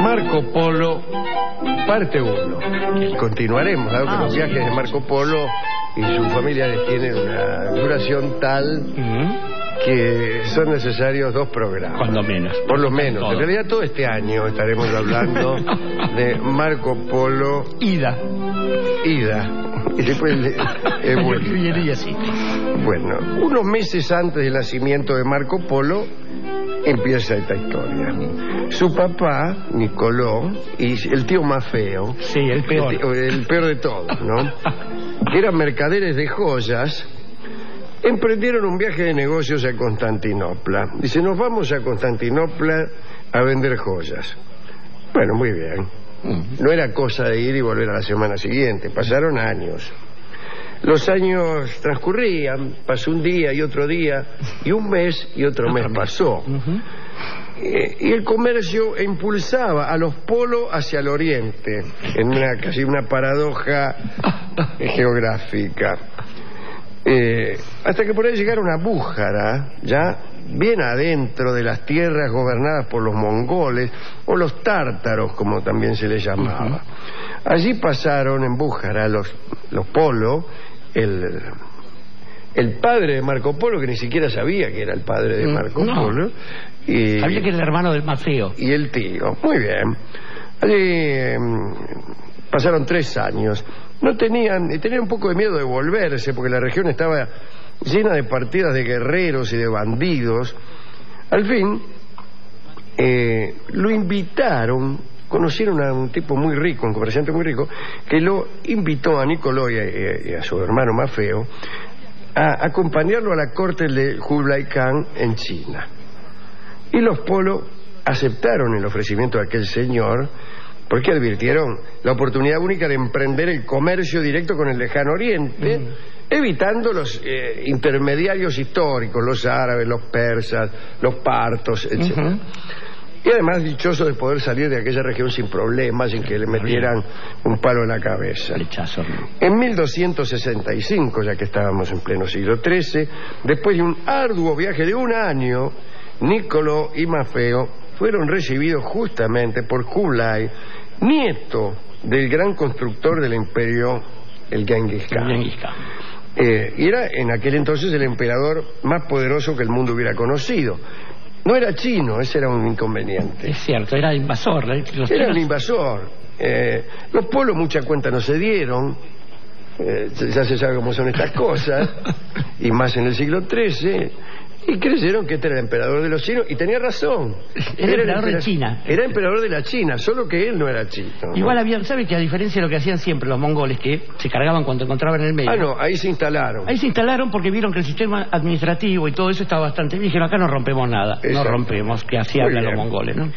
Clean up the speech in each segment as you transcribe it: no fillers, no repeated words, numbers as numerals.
Marco Polo, parte 1. Continuaremos, dado que los viajes de Marco Polo y sus familiares tienen una duración tal que son necesarios 2 programas. Cuando menos. Por lo menos. En realidad todo este año estaremos hablando de Marco Polo. Ida. Y después vuelta. Así. Bueno, unos meses antes del nacimiento de Marco Polo empieza esta historia. Su papá, Nicolò, y el tío más feo. Sí, el peor. El peor de todos, ¿no? Que eran mercaderes de joyas. Emprendieron un viaje de negocios a Constantinopla. Dice, nos vamos a Constantinopla a vender joyas. Bueno, muy bien. No era cosa de ir y volver a la semana siguiente. Pasaron años. Los años transcurrían. Pasó un día y otro día, y un mes y otro mes pasó. Y el comercio impulsaba a los polos hacia el oriente, en casi una paradoja geográfica. Hasta que por ahí llegaron a Bújara, ya bien adentro de las tierras gobernadas por los mongoles, o los tártaros, como también se les llamaba. Allí pasaron en Bújara los Polo, el padre de Marco Polo, que ni siquiera sabía que era el padre de Marco Polo. Y sabía que era el hermano del más feo. Y el tío, muy bien. Allí pasaron 3 años. Tenían un poco de miedo de volverse, porque la región estaba llena de partidas de guerreros y de bandidos. Al fin, lo invitaron, conocieron a un tipo muy rico, un comerciante muy rico, que lo invitó a Nicolò y a su hermano más feo a acompañarlo a la corte de Kublai Khan en China. Y los Polo aceptaron el ofrecimiento de aquel señor, porque advirtieron la oportunidad única de emprender el comercio directo con el lejano oriente, evitando los intermediarios históricos, los árabes, los persas, los partos, etc. Y además dichoso de poder salir de aquella región sin problemas, sin que le metieran un palo en la cabeza. En 1265, ya que estábamos en pleno siglo XIII, después de un arduo viaje de 1 año, Nicolò y Maffeo fueron recibidos justamente por Kublai, nieto del gran constructor del imperio, el Genghis Khan. Y era en aquel entonces el emperador más poderoso que el mundo hubiera conocido. No era chino, ese era un inconveniente. Es cierto, era invasor. Era un invasor. Los Polos mucha cuenta no se dieron. Ya se sabe cómo son estas cosas. Y más en el siglo XIII. Y creyeron que este era el emperador de los chinos. Y tenía razón. Era emperador de China. Era emperador de la China, solo que él no era chino. Igual había, ¿sabe que a diferencia de lo que hacían siempre los mongoles, que se cargaban cuando encontraban en el medio? Ah, no, ahí se instalaron. Ahí se instalaron porque vieron que el sistema administrativo y todo eso estaba bastante bien. Dijeron, acá no rompemos nada. Exacto. No rompemos, que así hablan los mongoles, ¿no?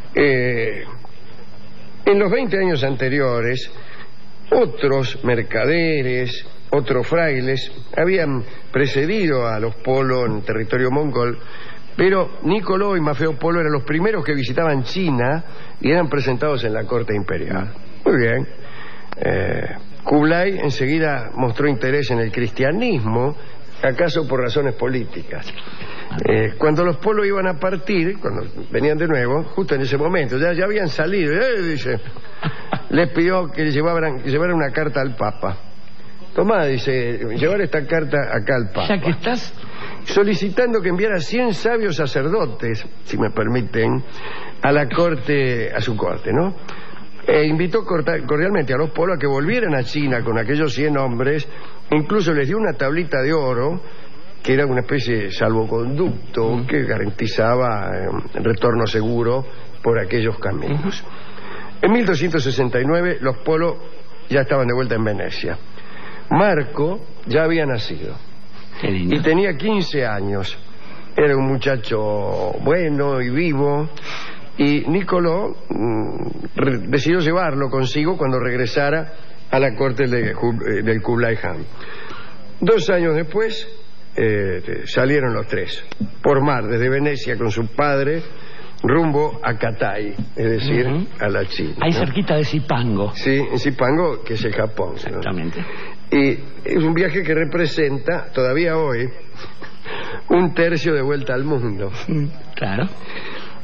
En los 20 años anteriores, otros mercaderes, otros frailes habían precedido a los Polo en territorio mongol, pero Nicolò y Maffeo Polo eran los primeros que visitaban China y eran presentados en la corte imperial. Muy bien. Kublai enseguida mostró interés en el cristianismo, acaso por razones políticas. Cuando los Polo iban a partir, cuando venían de nuevo, justo en ese momento, ya habían salido, dice, les pidió que llevaran una carta al Papa. Tomá, dice, llevar esta carta acá al Papa. Ya que estás solicitando que enviara 100 sabios sacerdotes, si me permiten, a su corte, ¿no? Invitó cordialmente a los Polo a que volvieran a China con aquellos 100 hombres, incluso les dio una tablita de oro, que era una especie de salvoconducto que garantizaba retorno seguro por aquellos caminos. En 1269 los Polo ya estaban de vuelta en Venecia. Marco ya había nacido y tenía 15 años. Era un muchacho bueno y vivo, y Nicolò decidió llevarlo consigo cuando regresara a la corte del Kublai Khan. 2 años después salieron los 3 por mar desde Venecia con su padre rumbo a Katai, es decir, a la China. Ahí cerquita de Zipango. Sí, en Zipango, que es el Japón. Exactamente. ¿No? Y es un viaje que representa, todavía hoy, 1/3 de vuelta al mundo. Claro.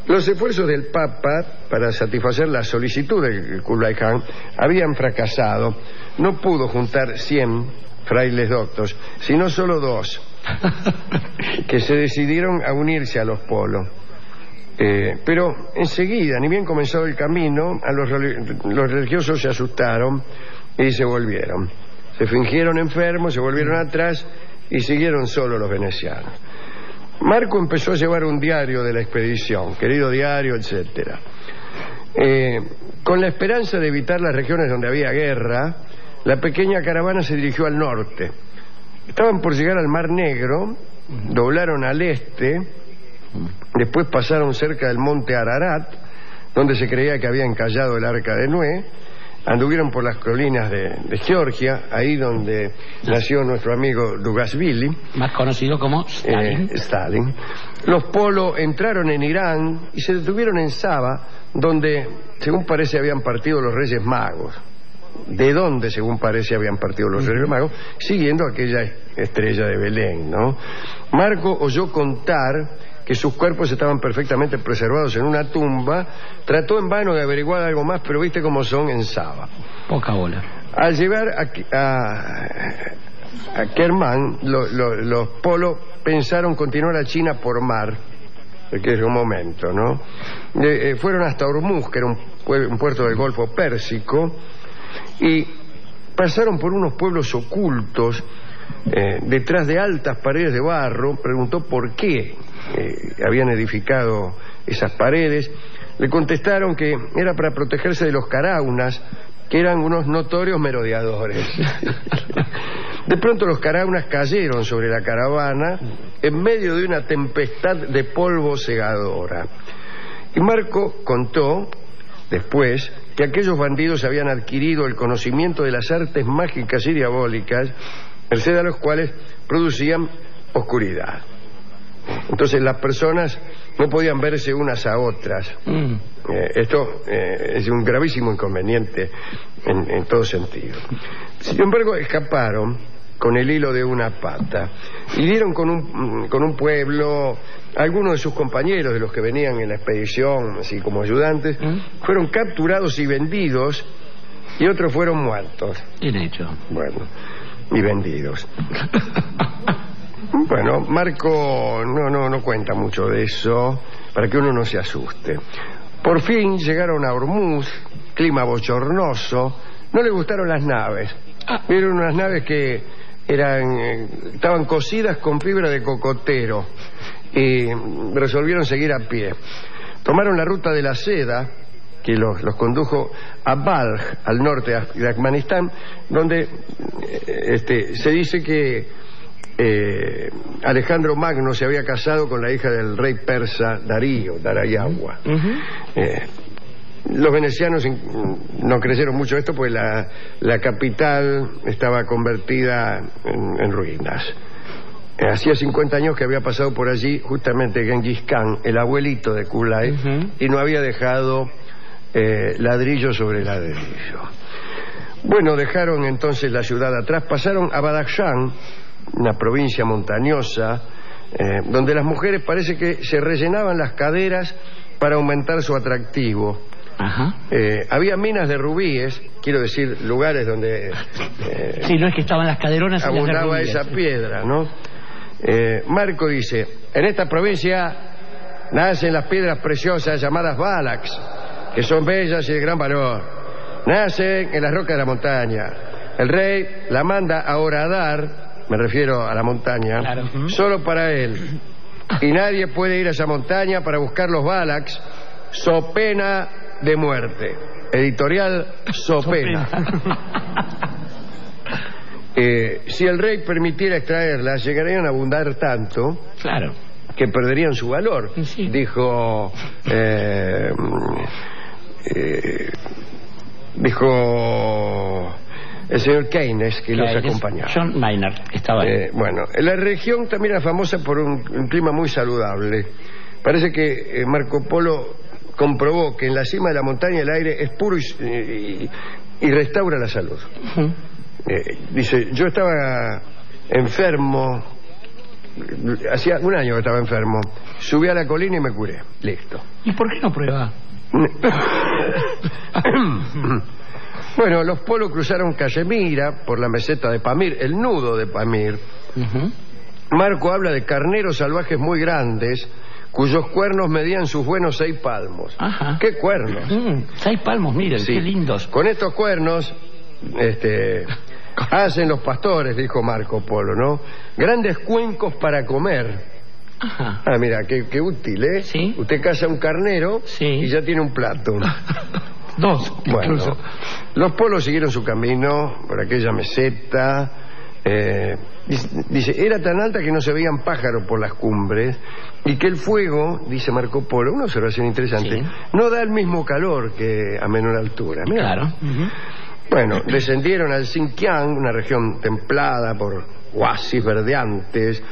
Los esfuerzos del Papa para satisfacer la solicitud de Kublai Khan habían fracasado. No pudo juntar 100 frailes doctos, sino solo 2, que se decidieron a unirse a los polos. Pero enseguida, ni bien comenzó el camino, los religiosos se asustaron y se volvieron. Se fingieron enfermos, se volvieron atrás y siguieron solo los venecianos. Marco empezó a llevar un diario de la expedición, querido diario, etcétera. Con la esperanza de evitar las regiones donde había guerra, la pequeña caravana se dirigió al norte. Estaban por llegar al Mar Negro, doblaron al este, después pasaron cerca del monte Ararat, donde se creía que había encallado el arca de Noé, anduvieron por las colinas de Georgia, ahí donde nació nuestro amigo Dugashvili, más conocido como Stalin. Los polos entraron en Irán y se detuvieron en Saba, donde, según parece, habían partido los Reyes Magos. De dónde, según parece, habían partido los Reyes Magos, siguiendo aquella estrella de Belén, ¿no? Marco oyó contar que sus cuerpos estaban perfectamente preservados en una tumba. Trató en vano de averiguar algo más, pero viste cómo son en Saba. Poca bola. Al llegar a Kermán, los polos pensaron continuar a China por mar, que es un momento, ¿no? Fueron hasta Hormuz, que era un puerto del Golfo Pérsico, y pasaron por unos pueblos ocultos, detrás de altas paredes de barro. Preguntó por qué habían edificado esas paredes. Le contestaron que era para protegerse de los caraunas, que eran unos notorios merodeadores. De pronto los caraunas cayeron sobre la caravana en medio de una tempestad de polvo cegadora. Y Marco contó después que aquellos bandidos habían adquirido el conocimiento de las artes mágicas y diabólicas, merced a los cuales producían oscuridad. Entonces las personas no podían verse unas a otras. Esto es un gravísimo inconveniente en todo sentido. Sin embargo, escaparon con el hilo de una pata y dieron con un pueblo. Algunos de sus compañeros, de los que venían en la expedición, así como ayudantes, fueron capturados y vendidos, y otros fueron muertos. Bien hecho. Bueno, y vendidos. Bueno, Marco no cuenta mucho de eso, para que uno no se asuste. Por fin llegaron a Hormuz, clima bochornoso. No le gustaron las naves. Vieron unas naves que estaban cosidas con fibra de cocotero, y resolvieron seguir a pie. Tomaron la ruta de la seda, que los condujo a Balj, al norte de Afganistán, donde se dice que Alejandro Magno se había casado con la hija del rey persa Darío, Darayagua. Los venecianos no creyeron mucho esto, pues la capital estaba convertida en ruinas. Hacía 50 años que había pasado por allí justamente Genghis Khan, el abuelito de Kublai, y no había dejado ladrillo sobre ladrillo. Bueno, dejaron entonces la ciudad atrás, pasaron a Badakhshan, una provincia montañosa, donde las mujeres parece que se rellenaban las caderas para aumentar su atractivo. Había minas de rubíes, quiero decir, lugares donde sí, no es que estaban las caderonas, abundaba esa piedra, ¿no? Marco dice: en esta provincia nacen las piedras preciosas llamadas Balax, que son bellas y de gran valor. Nacen en las rocas de la montaña. El rey la manda a horadar, me refiero a la montaña, claro, solo para él, y nadie puede ir a esa montaña para buscar los Balax, so pena de muerte. Editorial Sopena. Si el rey permitiera extraerlas, llegarían a abundar tanto, claro, que perderían su valor, sí. Dijo el señor Keynes, que los acompañaba. John Maynard estaba ahí. Bueno, la región también era famosa por un clima muy saludable. Parece que Marco Polo comprobó que en la cima de la montaña el aire es puro y restaura la salud. Dice: yo estaba enfermo hacía un año que estaba enfermo. Subí a la colina y me curé. Listo. ¿Y por qué no prueba? Bueno, los polos cruzaron Cachemira por la meseta de Pamir, el nudo de Pamir. Marco habla de carneros salvajes muy grandes cuyos cuernos medían sus buenos 6 palmos. Ajá. ¿Qué cuernos? 6 palmos, miren, Sí. qué lindos. Con estos cuernos hacen los pastores, dijo Marco Polo, ¿no? Grandes cuencos para comer. Ajá. Ah, mira, qué útil, ¿eh? Sí. Usted caza un carnero Sí. y ya tiene un plato. 2, Bueno, incluso. los polos siguieron su camino por aquella meseta. Dice, era tan alta que no se veían pájaros por las cumbres y que el fuego, dice Marco Polo, una observación interesante, Sí. no da el mismo calor que a menor altura. Mirá. Claro. Bueno, descendieron al Xinjiang, una región templada por oasis verdeantes.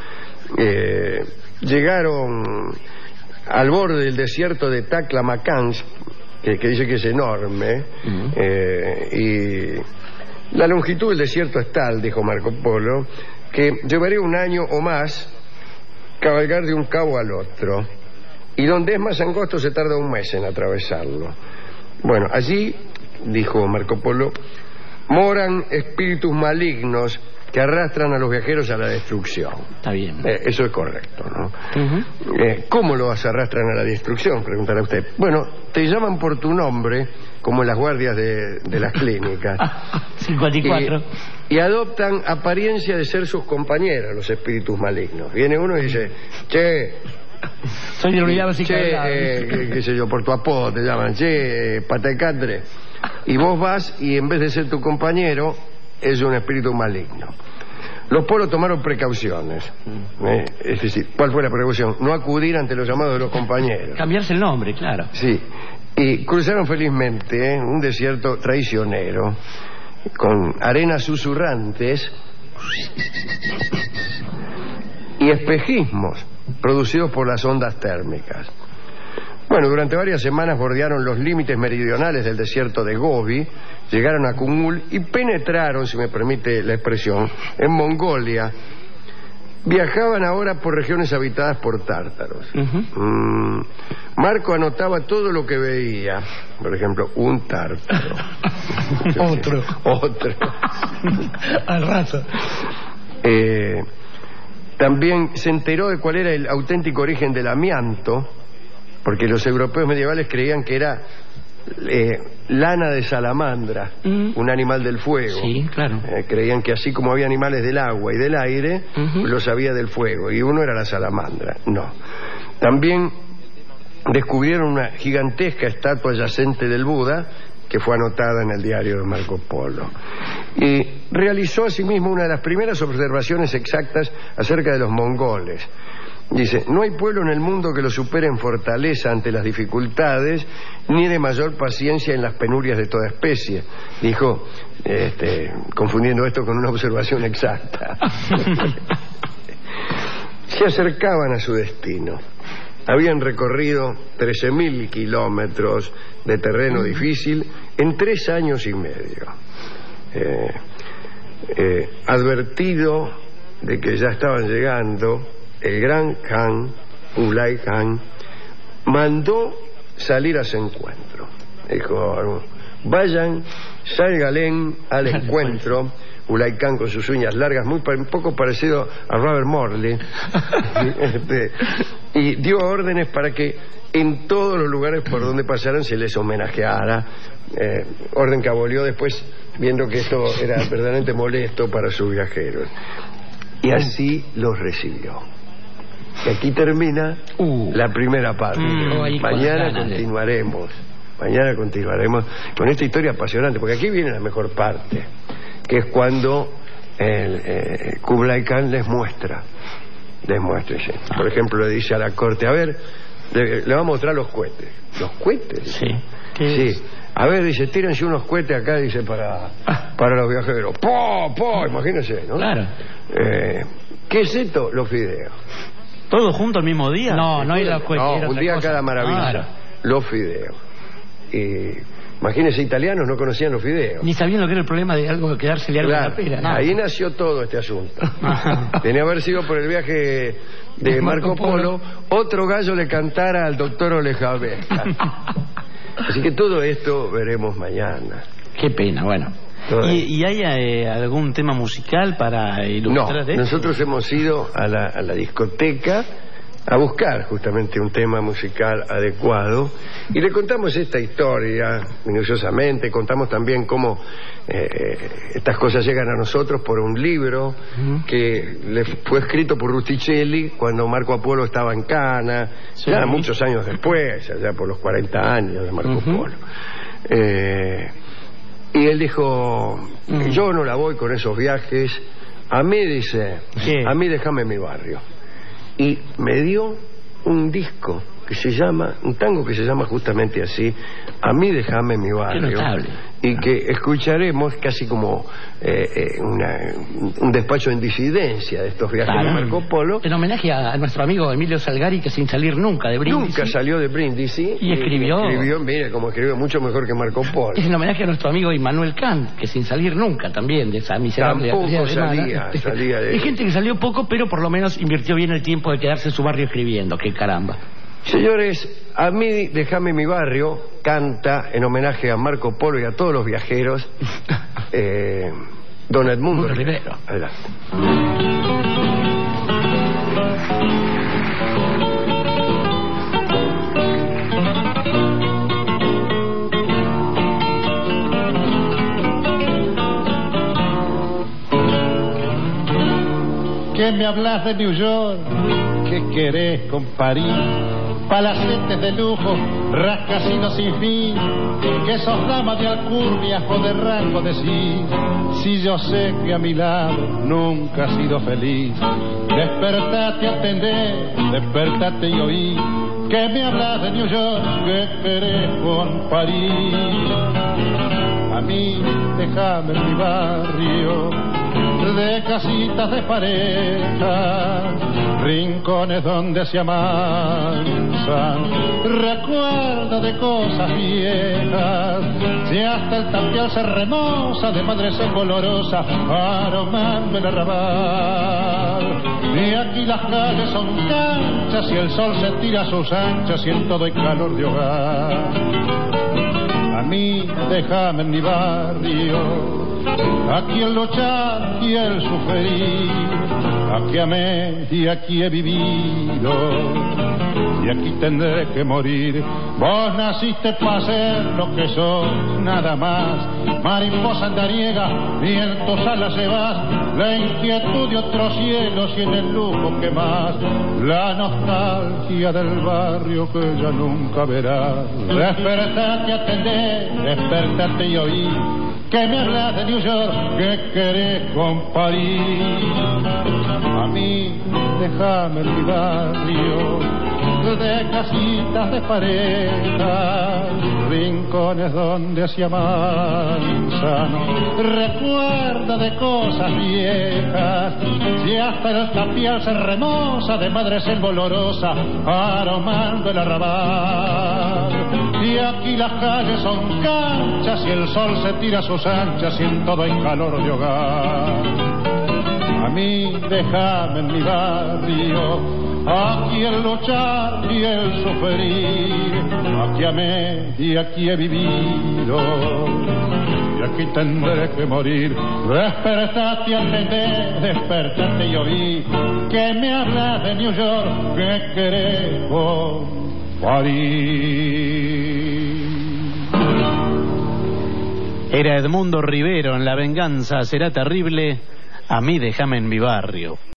Llegaron al borde del desierto de Taklamakansk, que dice que es enorme, y la longitud del desierto es tal, dijo Marco Polo, que llevaría un año o más cabalgar de un cabo al otro, y donde es más angosto se tarda un mes en atravesarlo. Bueno, allí, dijo Marco Polo, moran espíritus malignos que arrastran a los viajeros a la destrucción. Está bien. Eso es correcto, ¿no? ¿Cómo los arrastran a la destrucción? Preguntará usted. Bueno, te llaman por tu nombre, como en las guardias de las clínicas. 54. Y adoptan apariencia de ser sus compañeros, los espíritus malignos. Viene uno y dice, che, Soy de la unidad básica de la... qué sé yo, por tu apodo te llaman, che, patacatre. Y vos vas y en vez de ser tu compañero, es un espíritu maligno. Los polos tomaron precauciones. Es decir, ¿cuál fue la precaución? No acudir ante los llamados de los compañeros. Cambiarse el nombre, claro. Sí. Y cruzaron felizmente un desierto traicionero, con arenas susurrantes y espejismos producidos por las ondas térmicas. Bueno, durante varias semanas bordearon los límites meridionales del desierto de Gobi, llegaron a Kumul y penetraron, si me permite la expresión, en Mongolia. Viajaban ahora por regiones habitadas por tártaros. Marco anotaba todo lo que veía. Por ejemplo, un tártaro. Otro. Al rato. También se enteró de cuál era el auténtico origen del amianto, porque los europeos medievales creían que era lana de salamandra, un animal del fuego. Sí, claro. Creían que así como había animales del agua y del aire, los había del fuego, y uno era la salamandra. No. También descubrieron una gigantesca estatua yacente del Buda, que fue anotada en el diario de Marco Polo. Y realizó asimismo una de las primeras observaciones exactas acerca de los mongoles. Dice, no hay pueblo en el mundo que lo supere en fortaleza ante las dificultades, ni de mayor paciencia en las penurias de toda especie. Dijo, confundiendo esto con una observación exacta. Se acercaban a su destino. Habían recorrido 13.000 kilómetros de terreno difícil en 3 años y medio. Advertido de que ya estaban llegando, el gran Khan, Kublai Khan, mandó salir a su encuentro. Dijo, vayan, salgan al encuentro. Kublai Khan con sus uñas largas, un poco parecido a Robert Morley, y dio órdenes para que en todos los lugares por donde pasaran se les homenajeara, orden que abolió después viendo que esto era verdaderamente molesto para sus viajeros. Y así los recibió. Y aquí termina la primera parte. Mañana continuaremos con esta historia apasionante, porque aquí viene la mejor parte, que es cuando Kublai Khan les muestra. Por ejemplo, le dice a la corte, a ver, le va a mostrar los cohetes. ¿Los cohetes? Sí. Sí. A ver, dice, tírense unos cohetes acá, dice, para los viajeros. ¡Po! Imagínense, ¿no? Claro. ¿Qué es esto? Los fideos. ¿Todo junto al mismo día? No, no era los cohetes. No, un día cosa. cada maravilla. Claro. Los fideos. Imagínense, italianos no conocían los fideos. Ni sabían lo que era el problema de algo quedarse algo Claro, en la pera. Nada. ahí nació todo este asunto. Tenía que haber sido por el viaje de Marco Polo, otro gallo le cantara al doctor Olejavesca. Así que todo esto veremos mañana. Qué pena, bueno. ¿Y hay algún tema musical para ilustrar esto? Nosotros hemos ido a la discoteca a buscar justamente un tema musical adecuado y le contamos esta historia minuciosamente, contamos también cómo estas cosas llegan a nosotros por un libro que le fue escrito por Rusticelli cuando Marco Polo estaba en Cana, ya muchos años después, allá por los 40 años de Marco Polo. Y él dijo, yo no la voy con esos viajes, a mí, dice, a mí déjame mi barrio. Y me dio un disco que se llama, un tango que se llama justamente así, a mí déjame mi barrio, y que escucharemos casi como un despacho en disidencia de estos viajes de Marco Polo, en homenaje a nuestro amigo Emilio Salgari, que sin salir nunca de Brindisi, nunca salió de Brindisi y escribió, mire, como escribió, mucho mejor que Marco Polo. Es en homenaje a nuestro amigo Immanuel Kant, que sin salir nunca también de esa miserable tampoco salía de... Hay gente que salió poco, pero por lo menos invirtió bien el tiempo de quedarse en su barrio escribiendo. Qué caramba. Señores, a mí déjame mi barrio canta en homenaje a Marco Polo y a todos los viajeros don Edmundo Rivero. Adelante. ¿Qué me hablas de New York? ¿Qué querés con París? Palacetes de lujo, rascacielos sin fin, que sos dama de alcurnias o de rango de sí. Si yo sé que a mi lado nunca has sido feliz, despertate, atendé, despertate y oí, que me hablas de New York, que querés con París. A mí déjame en mi barrio de casitas de pareja, rincones donde se amansan, recuerda de cosas viejas, si hasta el tapial se remoza de madre olorosa, aromando el arrabal. Y aquí las calles son canchas y el sol se tira a sus anchas y en todo hay calor de hogar. A mí déjame en mi barrio, aquí el luchar y el sufrir, aquí amé y aquí he vivido, y aquí tendré que morir. Vos naciste para ser lo que sos, nada más, mariposa andariega, y en tus alas llevas la inquietud de otros cielos y en el lujo que más, la nostalgia del barrio que ya nunca verás. Despertate, atendé, despertate y oí, que me hablas de New York, que querés con París. A mí déjame en mi barrio de casitas de pareja, rincones donde se amansan, recuerda de cosas viejas, si hasta el tapial se remoza de madre olorosa, aromando el arrabal. Y aquí las calles son canchas y el sol se tira a sus anchas y en todo hay calor de hogar. A mí déjame en mi barrio, aquí el luchar y el sufrir, aquí amé y aquí he vivido, y aquí tendré que morir. Despertate, atendé, despertate y oí, que me hablas de New York, que querés con París. Era Edmundo Rivero en La venganza será terrible, a mí déjame en mi barrio.